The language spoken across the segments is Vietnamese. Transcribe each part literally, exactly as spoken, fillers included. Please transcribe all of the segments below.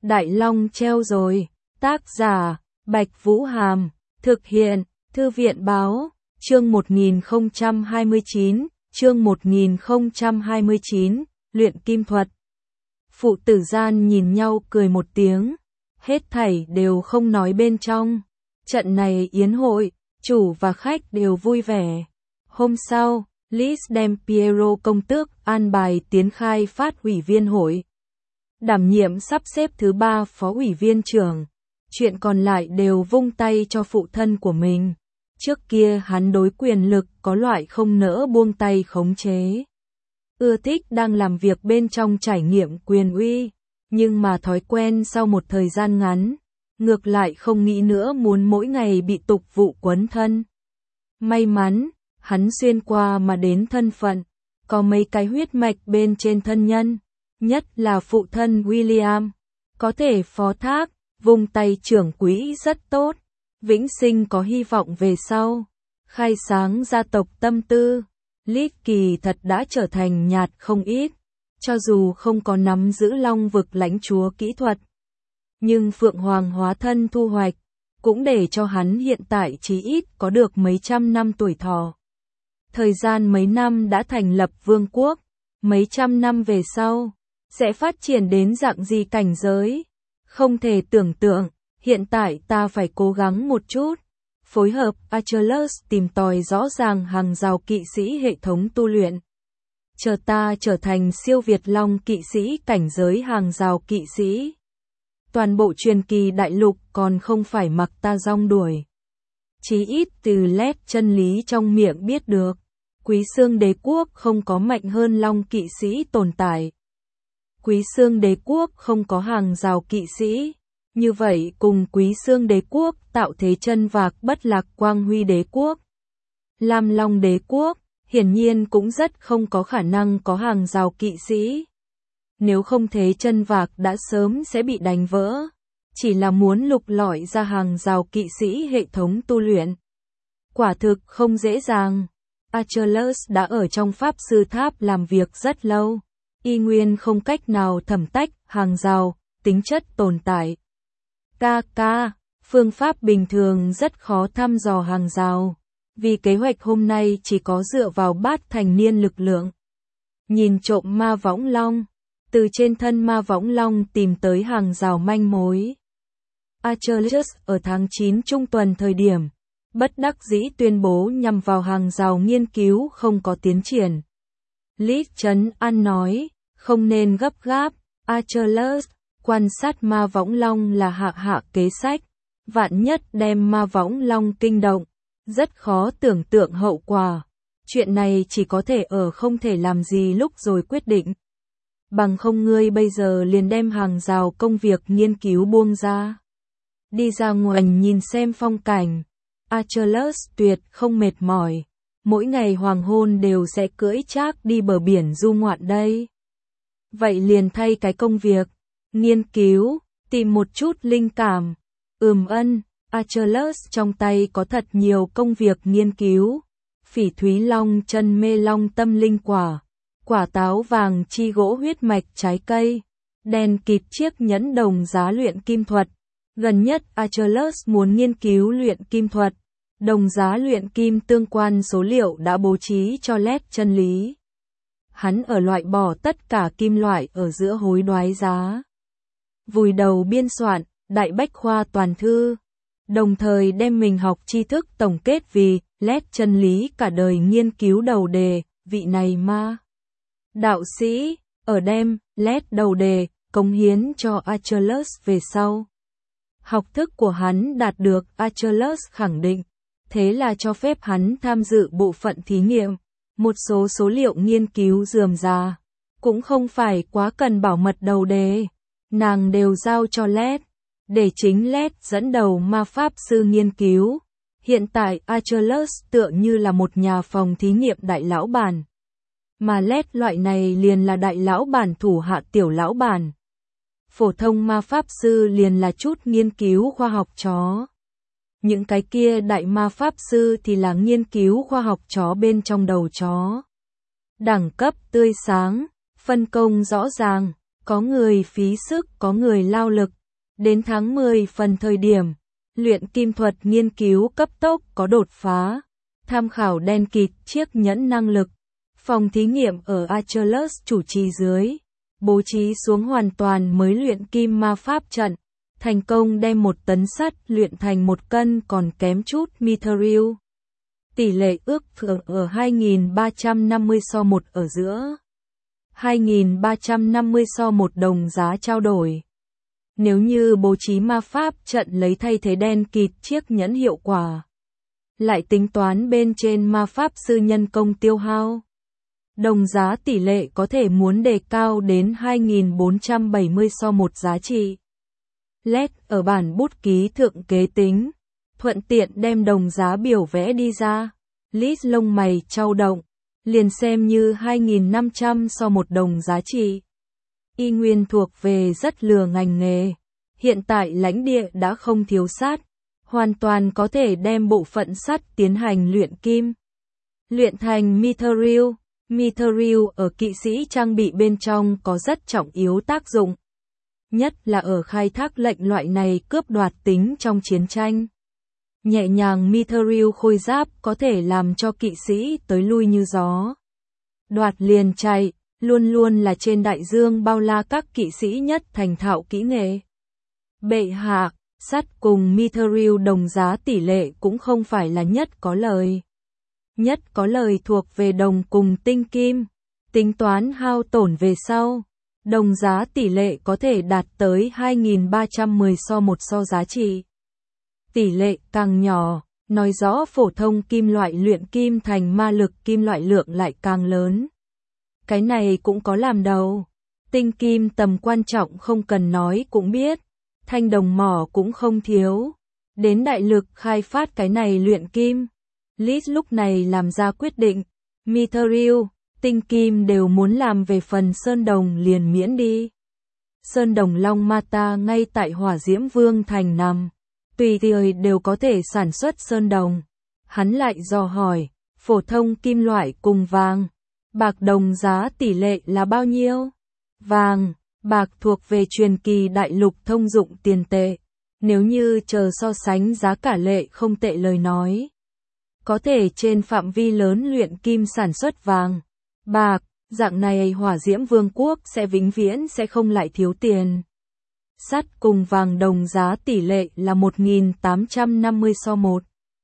Đại Long treo rồi. Tác giả, Bạch Vũ Hàm. Thực hiện, Thư viện Báo. Chương một nghìn không trăm hai mươi chín, chương một nghìn không trăm hai mươi chín, luyện kim thuật. Phụ tử gian nhìn nhau cười một tiếng, hết thảy đều không nói bên trong. Trận này yến hội, chủ và khách đều vui vẻ. Hôm sau, Liz đem Piero công tước an bài tiến khai phát ủy viên hội. Đảm nhiệm sắp xếp thứ ba phó ủy viên trưởng. Chuyện còn lại đều vung tay cho phụ thân của mình. Trước kia hắn đối quyền lực có loại không nỡ buông tay khống chế. Ưa thích đang làm việc bên trong trải nghiệm quyền uy, nhưng mà thói quen sau một thời gian ngắn, ngược lại không nghĩ nữa muốn mỗi ngày bị tục vụ quấn thân. May mắn, hắn xuyên qua mà đến thân phận, có mấy cái huyết mạch bên trên thân nhân, nhất là phụ thân William, có thể phó thác, vùng tay trưởng quỹ rất tốt, vĩnh sinh có hy vọng về sau, khai sáng gia tộc tâm tư. Liz kỳ thật đã trở thành nhạt không ít, cho dù không có nắm giữ long vực lãnh chúa kỹ thuật. Nhưng Phượng Hoàng hóa thân thu hoạch, cũng để cho hắn hiện tại chí ít có được mấy trăm năm tuổi thọ. Thời gian mấy năm đã thành lập vương quốc, mấy trăm năm về sau, sẽ phát triển đến dạng gì cảnh giới? Không thể tưởng tượng, hiện tại ta phải cố gắng một chút. Phối hợp Achilles tìm tòi rõ ràng hàng rào kỵ sĩ hệ thống tu luyện. Chờ ta trở thành siêu Việt Long kỵ sĩ cảnh giới hàng rào kỵ sĩ. Toàn bộ truyền kỳ đại lục còn không phải mặc ta rong đuổi. Chí ít từ lét chân lý trong miệng biết được. Quý Xương đế quốc không có mạnh hơn Long kỵ sĩ tồn tại. Quý Xương đế quốc không có hàng rào kỵ sĩ. Như vậy cùng Quý Xương đế quốc tạo thế chân vạc bất lạc Quang Huy đế quốc. Lam Long đế quốc, hiển nhiên cũng rất không có khả năng có hàng rào kỵ sĩ. Nếu không thế chân vạc đã sớm sẽ bị đánh vỡ. Chỉ là muốn lục lọi ra hàng rào kỵ sĩ hệ thống tu luyện. Quả thực không dễ dàng. Achilles đã ở trong pháp sư tháp làm việc rất lâu. Y nguyên không cách nào thẩm tách hàng rào, tính chất tồn tại. Ca ca, phương pháp bình thường rất khó thăm dò hàng rào, vì kế hoạch hôm nay chỉ có dựa vào bát thành niên lực lượng. Nhìn trộm ma võng long, từ trên thân ma võng long tìm tới hàng rào manh mối. Achilles ở tháng chín trung tuần thời điểm, bất đắc dĩ tuyên bố nhằm vào hàng rào nghiên cứu không có tiến triển. Liz trấn an nói, không nên gấp gáp, Achilles. Quan sát ma võng long là hạ hạ kế sách, vạn nhất đem ma võng long kinh động, rất khó tưởng tượng hậu quả. Chuyện này chỉ có thể ở không thể làm gì lúc rồi quyết định. Bằng không ngươi bây giờ liền đem hàng rào công việc nghiên cứu buông ra. Đi ra ngoài nhìn xem phong cảnh. Achilles tuyệt không mệt mỏi, mỗi ngày hoàng hôn đều sẽ cưỡi trác đi bờ biển du ngoạn đây. Vậy liền thay cái công việc. Nghiên cứu, tìm một chút linh cảm. Ừm ân, Achilles trong tay có thật nhiều công việc nghiên cứu. Phỉ thúy long chân mê long tâm linh quả, quả táo vàng chi gỗ huyết mạch trái cây, đèn kịt chiếc nhẫn đồng giá luyện kim thuật. Gần nhất Achilles muốn nghiên cứu luyện kim thuật. Đồng giá luyện kim tương quan số liệu đã bố trí cho lét chân lý. Hắn ở loại bỏ tất cả kim loại ở giữa hối đoái giá. Vùi đầu biên soạn, đại bách khoa toàn thư, đồng thời đem mình học tri thức tổng kết vì lét chân lý cả đời nghiên cứu đầu đề, vị này ma đạo sĩ, ở đem lét đầu đề, cống hiến cho Achilles về sau. Học thức của hắn đạt được Achilles khẳng định, thế là cho phép hắn tham dự bộ phận thí nghiệm, một số số liệu nghiên cứu rườm rà, cũng không phải quá cần bảo mật đầu đề. Nàng đều giao cho lét, để chính lét dẫn đầu ma pháp sư nghiên cứu. Hiện tại Achilles tựa như là một nhà phòng thí nghiệm đại lão bản. Mà lét loại này liền là đại lão bản thủ hạ tiểu lão bản. Phổ thông ma pháp sư liền là chút nghiên cứu khoa học chó. Những cái kia đại ma pháp sư thì là nghiên cứu khoa học chó bên trong đầu chó. Đẳng cấp tươi sáng, phân công rõ ràng. Có người phí sức, có người lao lực. Đến tháng mười phần thời điểm, luyện kim thuật nghiên cứu cấp tốc có đột phá. Tham khảo đen kịt chiếc nhẫn năng lực. Phòng thí nghiệm ở Achilles chủ trì dưới, bố trí xuống hoàn toàn mới luyện kim ma pháp trận. Thành công đem một tấn sắt luyện thành một cân còn kém chút mithril. Tỷ lệ ước thường ở hai nghìn ba trăm năm mươi so một ở giữa. hai nghìn ba trăm năm mươi so một đồng giá trao đổi. Nếu như bố trí ma pháp trận lấy thay thế đen kịt chiếc nhẫn hiệu quả. Lại tính toán bên trên ma pháp sư nhân công tiêu hao. Đồng giá tỷ lệ có thể muốn đề cao đến hai nghìn bốn trăm bảy mươi so một giá trị. Led ở bản bút ký thượng kế tính, thuận tiện đem đồng giá biểu vẽ đi ra. Lít lông mày chau động, liền xem như hai nghìn năm trăm so một đồng giá trị. Y nguyên thuộc về rất lừa ngành nghề. Hiện tại lãnh địa đã không thiếu sắt, hoàn toàn có thể đem bộ phận sắt tiến hành luyện kim. Luyện thành mithril. Mithril ở kỵ sĩ trang bị bên trong có rất trọng yếu tác dụng. Nhất là ở khai thác lệnh loại này cướp đoạt tính trong chiến tranh. Nhẹ nhàng mithril khôi giáp có thể làm cho kỵ sĩ tới lui như gió. Đoạt liền chạy, luôn luôn là trên đại dương bao la các kỵ sĩ nhất thành thạo kỹ nghệ. Bệ hạ, sắt cùng mithril đồng giá tỷ lệ cũng không phải là nhất có lời. Nhất có lời thuộc về đồng cùng tinh kim. Tính toán hao tổn về sau. Đồng giá tỷ lệ có thể đạt tới hai nghìn ba trăm mười so một so giá trị. Tỷ lệ càng nhỏ, nói rõ phổ thông kim loại luyện kim thành ma lực kim loại lượng lại càng lớn. Cái này cũng có làm đầu. Tinh kim tầm quan trọng không cần nói cũng biết. Thanh đồng mỏ cũng không thiếu. Đến đại lực khai phát cái này luyện kim. Liz lúc này làm ra quyết định. Mithril, tinh kim đều muốn làm về phần sơn đồng liền miễn đi. Sơn đồng Long Mata ngay tại Hỏa Diễm Vương thành nằm. Tùy thời đều có thể sản xuất sơn đồng. Hắn lại dò hỏi, phổ thông kim loại cùng vàng, bạc đồng giá tỷ lệ là bao nhiêu? Vàng, bạc thuộc về truyền kỳ đại lục thông dụng tiền tệ. Nếu như chờ so sánh giá cả lệ không tệ lời nói. Có thể trên phạm vi lớn luyện kim sản xuất vàng, bạc, dạng này Hỏa Diễm Vương quốc sẽ vĩnh viễn sẽ không lại thiếu tiền. Sắt cùng vàng đồng giá tỷ lệ là một nghìn tám trăm năm mươi so một.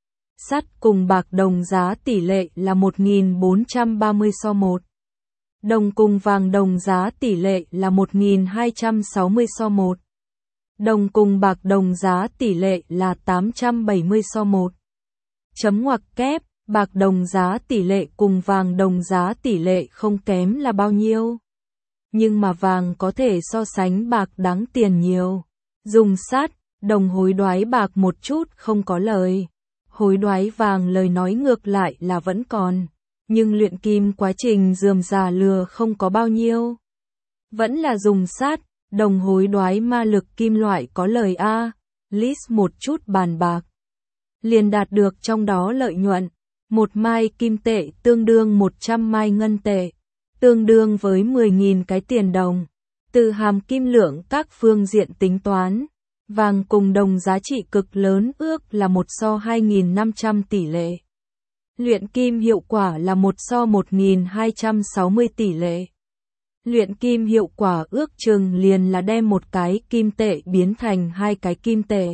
Sắt cùng bạc đồng giá tỷ lệ là một nghìn bốn trăm ba mươi so một. Đồng cùng vàng đồng giá tỷ lệ là một nghìn hai trăm sáu mươi so một. Đồng cùng bạc đồng giá tỷ lệ là tám trăm bảy mươi so một. Chấm ngoặc kép, bạc đồng giá tỷ lệ cùng vàng đồng giá tỷ lệ không kém là bao nhiêu. Nhưng mà vàng có thể so sánh bạc đáng tiền nhiều. Dùng sắt, đồng hối đoái bạc một chút không có lời. Hối đoái vàng lời nói ngược lại là vẫn còn. Nhưng luyện kim quá trình rườm rà lừa không có bao nhiêu. Vẫn là dùng sắt, đồng hối đoái ma lực kim loại có lời A. List một chút bàn bạc. Liền đạt được trong đó lợi nhuận. Một mai kim tệ tương đương một trăm mai ngân tệ. Tương đương với mười nghìn cái tiền đồng. Từ hàm kim lượng các phương diện tính toán. Vàng cùng đồng giá trị cực lớn ước là một so hai nghìn năm trăm tỷ lệ. Luyện kim hiệu quả là một so một nghìn hai trăm sáu mươi tỷ lệ. Luyện kim hiệu quả ước chừng liền là đem một cái kim tệ biến thành hai cái kim tệ.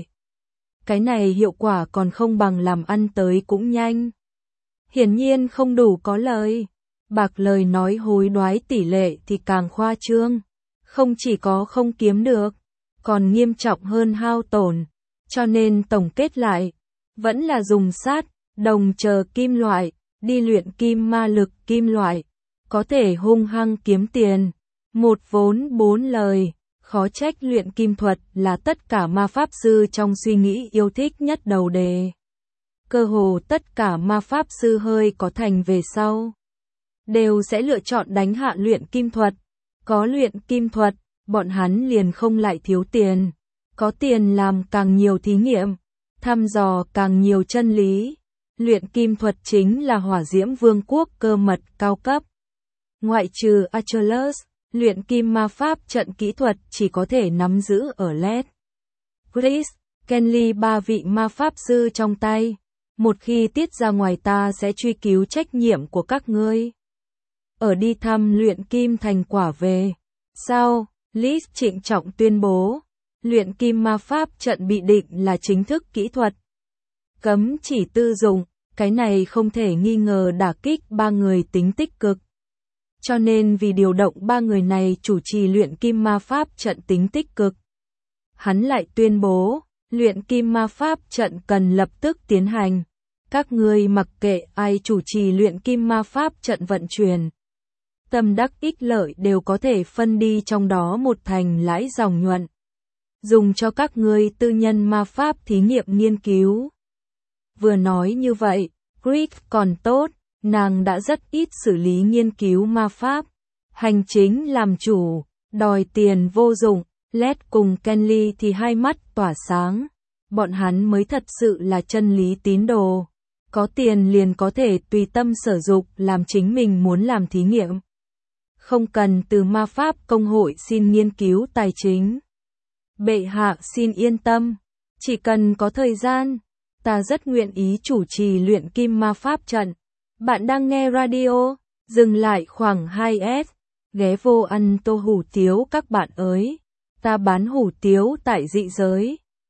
Cái này hiệu quả còn không bằng làm ăn tới cũng nhanh. Hiển nhiên không đủ có lời. Bạc lời nói hối đoái tỷ lệ thì càng khoa trương. Không chỉ có không kiếm được, còn nghiêm trọng hơn hao tổn. Cho nên tổng kết lại, vẫn là dùng sắt, đồng chờ kim loại, đi luyện kim ma lực kim loại. Có thể hung hăng kiếm tiền. Một vốn bốn lời. Khó trách luyện kim thuật là tất cả ma pháp sư trong suy nghĩ yêu thích nhất đầu đề. Cơ hồ tất cả ma pháp sư hơi có thành về sau đều sẽ lựa chọn đánh hạ luyện kim thuật. Có luyện kim thuật, bọn hắn liền không lại thiếu tiền. Có tiền làm càng nhiều thí nghiệm, thăm dò càng nhiều chân lý. Luyện kim thuật chính là Hỏa Diễm Vương quốc cơ mật cao cấp. Ngoại trừ Achilles, luyện kim ma pháp trận kỹ thuật chỉ có thể nắm giữ ở Led, Chris, Kenly ba vị ma pháp sư trong tay. Một khi tiết ra ngoài ta sẽ truy cứu trách nhiệm của các ngươi. Ở đi thăm luyện kim thành quả về. Sau, Liz trịnh trọng tuyên bố, luyện kim ma pháp trận bị định là chính thức kỹ thuật. Cấm chỉ tư dụng, cái này không thể nghi ngờ đả kích ba người tính tích cực. Cho nên vì điều động ba người này chủ trì luyện kim ma pháp trận tính tích cực. Hắn lại tuyên bố, luyện kim ma pháp trận cần lập tức tiến hành. Các ngươi mặc kệ ai chủ trì luyện kim ma pháp trận vận chuyển. Tâm đắc ích lợi đều có thể phân đi trong đó một thành lãi dòng nhuận. Dùng cho các ngươi tư nhân ma pháp thí nghiệm nghiên cứu. Vừa nói như vậy, Chris còn tốt, nàng đã rất ít xử lý nghiên cứu ma pháp. Hành chính làm chủ, đòi tiền vô dụng, Led cùng Kenly thì hai mắt tỏa sáng. Bọn hắn mới thật sự là chân lý tín đồ. Có tiền liền có thể tùy tâm sở dục làm chính mình muốn làm thí nghiệm. Không cần từ ma pháp công hội xin nghiên cứu tài chính. Bệ hạ xin yên tâm, chỉ cần có thời gian, ta rất nguyện ý chủ trì luyện kim ma pháp trận. Bạn đang nghe radio, dừng lại khoảng hai S, ghé vô ăn tô hủ tiếu các bạn ơi. Ta bán hủ tiếu tại dị giới.